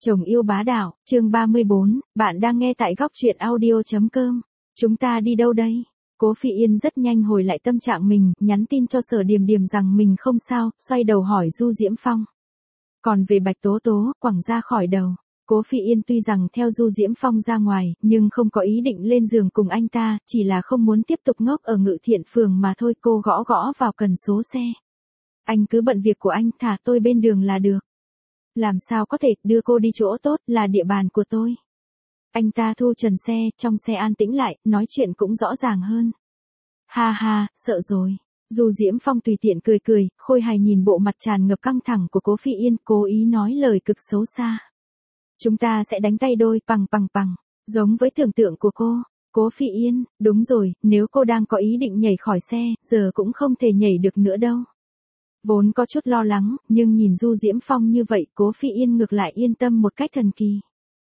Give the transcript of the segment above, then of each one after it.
Chồng yêu bá đạo, chương 34, bạn đang nghe tại góc truyện audio.com. Chúng ta đi đâu đây? Cố Phi Yên rất nhanh hồi lại tâm trạng mình, nhắn tin cho Sở Điềm Điềm rằng mình không sao, xoay đầu hỏi Du Diễm Phong. Còn về Bạch Tố Tố, quẳng ra khỏi đầu. Cố Phi Yên tuy rằng theo Du Diễm Phong ra ngoài, nhưng không có ý định lên giường cùng anh ta, chỉ là không muốn tiếp tục ngốc ở Ngự Thiện Phường mà thôi. Cô gõ gõ vào cần số xe. Anh cứ bận việc của anh, thả tôi bên đường là được. Làm sao có thể đưa cô đi chỗ tốt, là địa bàn của tôi. Anh ta thu trần xe, trong xe an tĩnh lại, nói chuyện cũng rõ ràng hơn. Ha ha, sợ rồi. Du Diễm Phong tùy tiện cười cười, khôi hài nhìn bộ mặt tràn ngập căng thẳng của Cố Phi Yên, cố ý nói lời cực xấu xa. Chúng ta sẽ đánh tay đôi, bằng, giống với tưởng tượng của cô. Cố Phi Yên, đúng rồi, nếu cô đang có ý định nhảy khỏi xe, giờ cũng không thể nhảy được nữa đâu. Vốn có chút lo lắng, nhưng nhìn Du Diễm Phong như vậy, Cố Phi Yên ngược lại yên tâm một cách thần kỳ.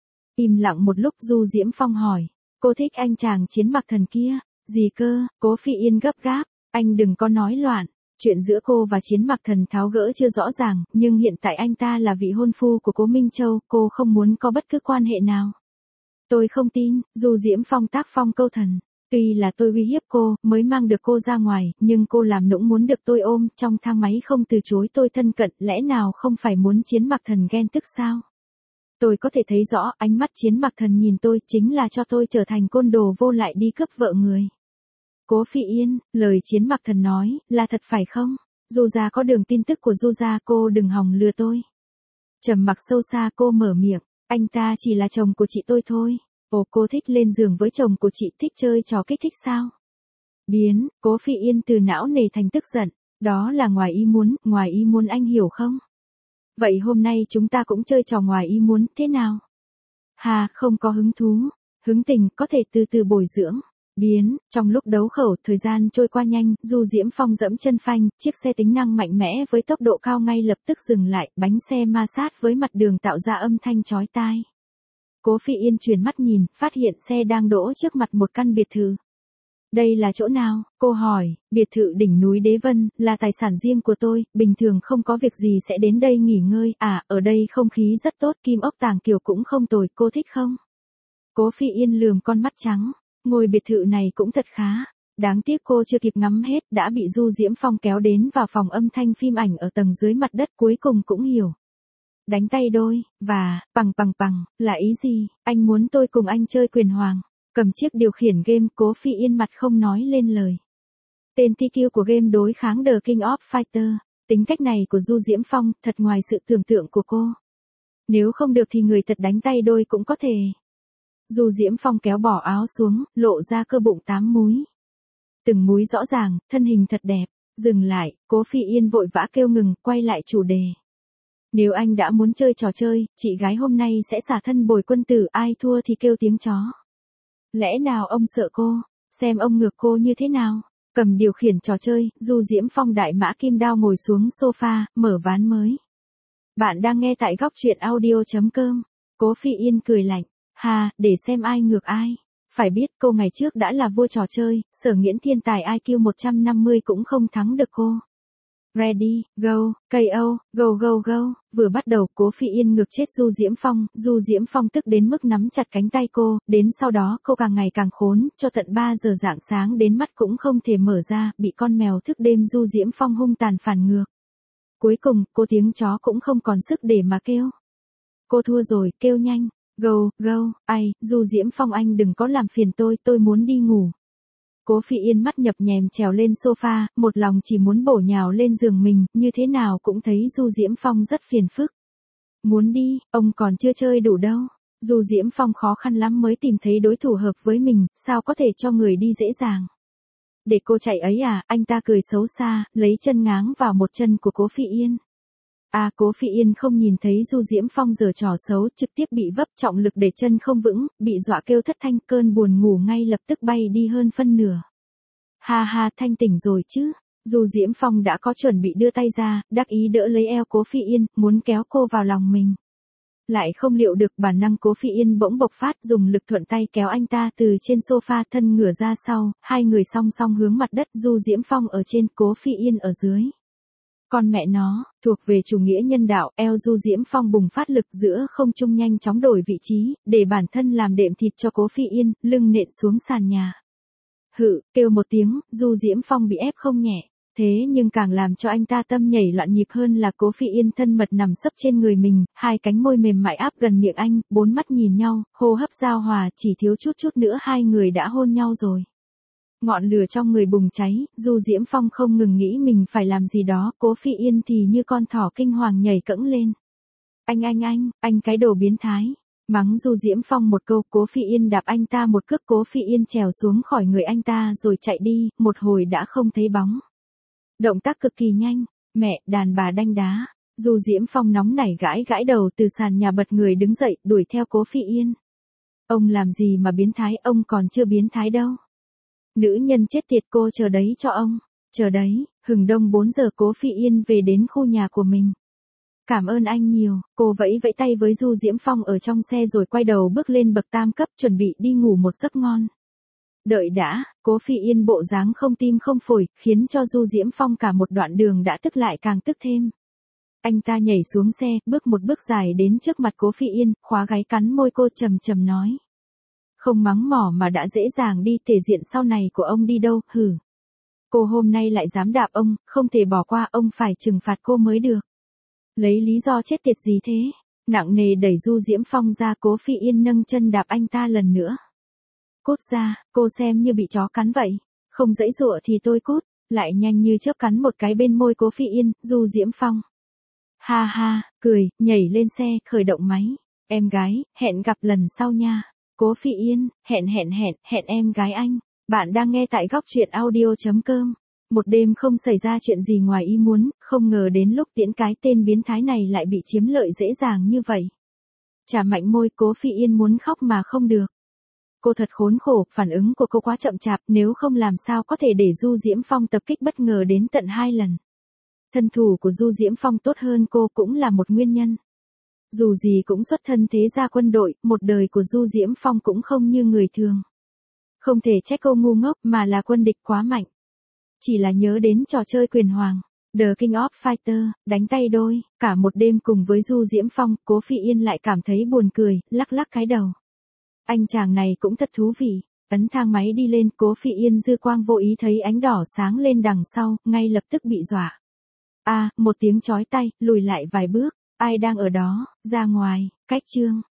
Im lặng một lúc, Du Diễm Phong hỏi, cô thích anh chàng Chiến Mặc Thần kia? Gì cơ? Cố Phi Yên gấp gáp, anh đừng có nói loạn. Chuyện giữa cô và Chiến Mặc Thần tháo gỡ chưa rõ ràng, nhưng hiện tại anh ta là vị hôn phu của Cố Minh Châu, cô không muốn có bất cứ quan hệ nào. Tôi không tin. Du Diễm Phong tác phong câu thần. Tuy là tôi uy hiếp cô, mới mang được cô ra ngoài, nhưng cô làm nũng muốn được tôi ôm, trong thang máy không từ chối tôi thân cận, lẽ nào không phải muốn Chiến Mặc Thần ghen tức sao? Tôi có thể thấy rõ, ánh mắt Chiến Mặc Thần nhìn tôi, chính là cho tôi trở thành côn đồ vô lại đi cướp vợ người. Cố Phi Yên, lời Chiến Mặc Thần nói, là thật phải không? Du gia có đường tin tức của Du gia, cô đừng hòng lừa tôi. Trầm mặc sâu xa, cô mở miệng, anh ta chỉ là chồng của chị tôi thôi. Ồ, cô thích lên giường với chồng của chị, thích chơi trò kích thích sao? Biến, Cố Phi Yên từ não nề thành tức giận, đó là ngoài ý muốn anh hiểu không? Vậy hôm nay chúng ta cũng chơi trò ngoài ý muốn, thế nào? Hà, không có hứng thú, hứng tình, có thể từ từ bồi dưỡng. Biến, trong lúc đấu khẩu, thời gian trôi qua nhanh, Du Diễm Phong dẫm chân phanh, chiếc xe tính năng mạnh mẽ với tốc độ cao ngay lập tức dừng lại, bánh xe ma sát với mặt đường tạo ra âm thanh chói tai. Cố Phi Yên chuyển mắt nhìn, phát hiện xe đang đỗ trước mặt một căn biệt thự. Đây là chỗ nào? Cô hỏi. Biệt thự đỉnh núi Đế Vân, là tài sản riêng của tôi, bình thường không có việc gì sẽ đến đây nghỉ ngơi. À, ở đây không khí rất tốt, kim ốc tàng kiều cũng không tồi, cô thích không? Cố Phi Yên lườm con mắt trắng. Ngôi biệt thự này cũng thật khá. Đáng tiếc cô chưa kịp ngắm hết, đã bị Du Diễm Phong kéo đến vào phòng âm thanh phim ảnh ở tầng dưới mặt đất, cuối cùng cũng hiểu. Đánh tay đôi, và, bằng, là ý gì? Anh muốn tôi cùng anh chơi quyền hoàng. Cầm chiếc điều khiển game, Cố Phi Yên mặt không nói lên lời. Tên TQ của game đối kháng The King of Fighter. Tính cách này của Du Diễm Phong, thật ngoài sự tưởng tượng của cô. Nếu không được thì người thật đánh tay đôi cũng có thể. Du Diễm Phong kéo bỏ áo xuống, lộ ra cơ bụng 8 múi. Từng múi rõ ràng, thân hình thật đẹp. Dừng lại, Cố Phi Yên vội vã kêu ngừng, quay lại chủ đề. Nếu anh đã muốn chơi trò chơi, chị gái hôm nay sẽ xả thân bồi quân tử, ai thua thì kêu tiếng chó. Lẽ nào ông sợ cô? Xem ông ngược cô như thế nào? Cầm điều khiển trò chơi, Du Diễm Phong đại mã kim đao ngồi xuống sofa, mở ván mới. Bạn đang nghe tại góc truyện audio.com. Cố Phi Yên cười lạnh. Hà, để xem ai ngược ai. Phải biết cô ngày trước đã là vua trò chơi, Sở Nghiễn thiên tài IQ 150 cũng không thắng được cô. Ready, go, KO, go. Vừa bắt đầu, Cố Phi Yên ngược chết Du Diễm Phong tức đến mức nắm chặt cánh tay cô, đến sau đó cô càng ngày càng khốn, cho tận 3 giờ rạng sáng đến mắt cũng không thể mở ra, bị con mèo thức đêm Du Diễm Phong hung tàn phản ngược. Cuối cùng, tiếng chó cũng không còn sức để mà kêu. Cô thua rồi, kêu nhanh, go, ai, Du Diễm Phong anh đừng có làm phiền tôi muốn đi ngủ. Cố Phi Yên mắt nhập nhèm trèo lên sofa, một lòng chỉ muốn bổ nhào lên giường mình, như thế nào cũng thấy Du Diễm Phong rất phiền phức. Muốn đi, ông còn chưa chơi đủ đâu. Du Diễm Phong khó khăn lắm mới tìm thấy đối thủ hợp với mình, sao có thể cho người đi dễ dàng. Để cô chạy ấy à, anh ta cười xấu xa, lấy chân ngáng vào một chân của Cố Phi Yên. À, Cố Phi Yên không nhìn thấy Du Diễm Phong giở trò xấu, trực tiếp bị vấp trọng lực để chân không vững, bị dọa kêu thất thanh, cơn buồn ngủ ngay lập tức bay đi hơn phân nửa. Ha, thanh tỉnh rồi chứ. Du Diễm Phong đã có chuẩn bị đưa tay ra, đắc ý đỡ lấy eo Cố Phi Yên, muốn kéo cô vào lòng mình. Lại không liệu được, bản năng Cố Phi Yên bỗng bộc phát, dùng lực thuận tay kéo anh ta từ trên sofa, thân ngửa ra sau, hai người song song hướng mặt đất, Du Diễm Phong ở trên, Cố Phi Yên ở dưới. Con mẹ nó, thuộc về chủ nghĩa nhân đạo, eo Du Diễm Phong bùng phát lực giữa không trung nhanh chóng đổi vị trí, để bản thân làm đệm thịt cho Cố Phi Yên, lưng nện xuống sàn nhà. Hự, kêu một tiếng, Du Diễm Phong bị ép không nhẹ. Thế nhưng càng làm cho anh ta tâm nhảy loạn nhịp hơn là Cố Phi Yên thân mật nằm sấp trên người mình, hai cánh môi mềm mại áp gần miệng anh, bốn mắt nhìn nhau, hô hấp giao hòa, chỉ thiếu chút chút nữa hai người đã hôn nhau rồi. Ngọn lửa trong người bùng cháy, Du Diễm Phong không ngừng nghĩ mình phải làm gì đó, Cố Phi Yên thì như con thỏ kinh hoàng nhảy cẫng lên. Anh cái đồ biến thái. Mắng Du Diễm Phong một câu, Cố Phi Yên đạp anh ta một cước, Cố Phi Yên trèo xuống khỏi người anh ta rồi chạy đi, một hồi đã không thấy bóng. Động tác cực kỳ nhanh, mẹ, đàn bà đanh đá. Du Diễm Phong nóng nảy gãi đầu từ sàn nhà bật người đứng dậy, đuổi theo Cố Phi Yên. Ông làm gì mà biến thái, ông còn chưa biến thái đâu. Nữ nhân chết tiệt, cô chờ đấy cho ông. Chờ đấy, hừng đông 4 giờ Cố Phi Yên về đến khu nhà của mình. Cảm ơn anh nhiều, cô vẫy vẫy tay với Du Diễm Phong ở trong xe rồi quay đầu bước lên bậc tam cấp chuẩn bị đi ngủ một giấc ngon. Đợi đã, Cố Phi Yên bộ dáng không tim không phổi, khiến cho Du Diễm Phong cả một đoạn đường đã tức lại càng tức thêm. Anh ta nhảy xuống xe, bước một bước dài đến trước mặt Cố Phi Yên, khóa gáy cắn môi cô trầm trầm nói. Không mắng mỏ mà đã dễ dàng đi, thể diện sau này của ông đi đâu, hử. Cô hôm nay lại dám đạp ông, không thể bỏ qua, ông phải trừng phạt cô mới được. Lấy lý do chết tiệt gì thế? Nặng nề đẩy Du Diễm Phong ra, Cố Phi Yên nâng chân đạp anh ta lần nữa. Cút ra, cô xem như bị chó cắn vậy. Không dãy dụa thì tôi cút, lại nhanh như chớp cắn một cái bên môi Cố Phi Yên, Du Diễm Phong. Ha ha, cười, nhảy lên xe, khởi động máy. Em gái, hẹn gặp lần sau nha. Cố Phi Yên, hẹn em gái anh. Bạn đang nghe tại góc truyện audio.com. Một đêm không xảy ra chuyện gì ngoài ý muốn, không ngờ đến lúc tiễn cái tên biến thái này lại bị chiếm lợi dễ dàng như vậy. Chà mạnh môi, Cố Phi Yên muốn khóc mà không được. Cô thật khốn khổ, phản ứng của cô quá chậm chạp, nếu không làm sao có thể để Du Diễm Phong tập kích bất ngờ đến tận 2 lần. Thân thủ của Du Diễm Phong tốt hơn cô cũng là một nguyên nhân. Dù gì cũng xuất thân thế gia quân đội, một đời của Du Diễm Phong cũng không như người thường. Không thể trách cô ngu ngốc mà là quân địch quá mạnh. Chỉ là nhớ đến trò chơi quyền hoàng, The King of Fighter, đánh tay đôi, cả một đêm cùng với Du Diễm Phong, Cố Phi Yên lại cảm thấy buồn cười, lắc lắc cái đầu. Anh chàng này cũng thật thú vị. Ấn thang máy đi lên, Cố Phi Yên dư quang vô ý thấy ánh đỏ sáng lên đằng sau, ngay lập tức bị dọa. Một tiếng chói tai, lùi lại vài bước. Ai đang ở đó, ra ngoài, cách chương.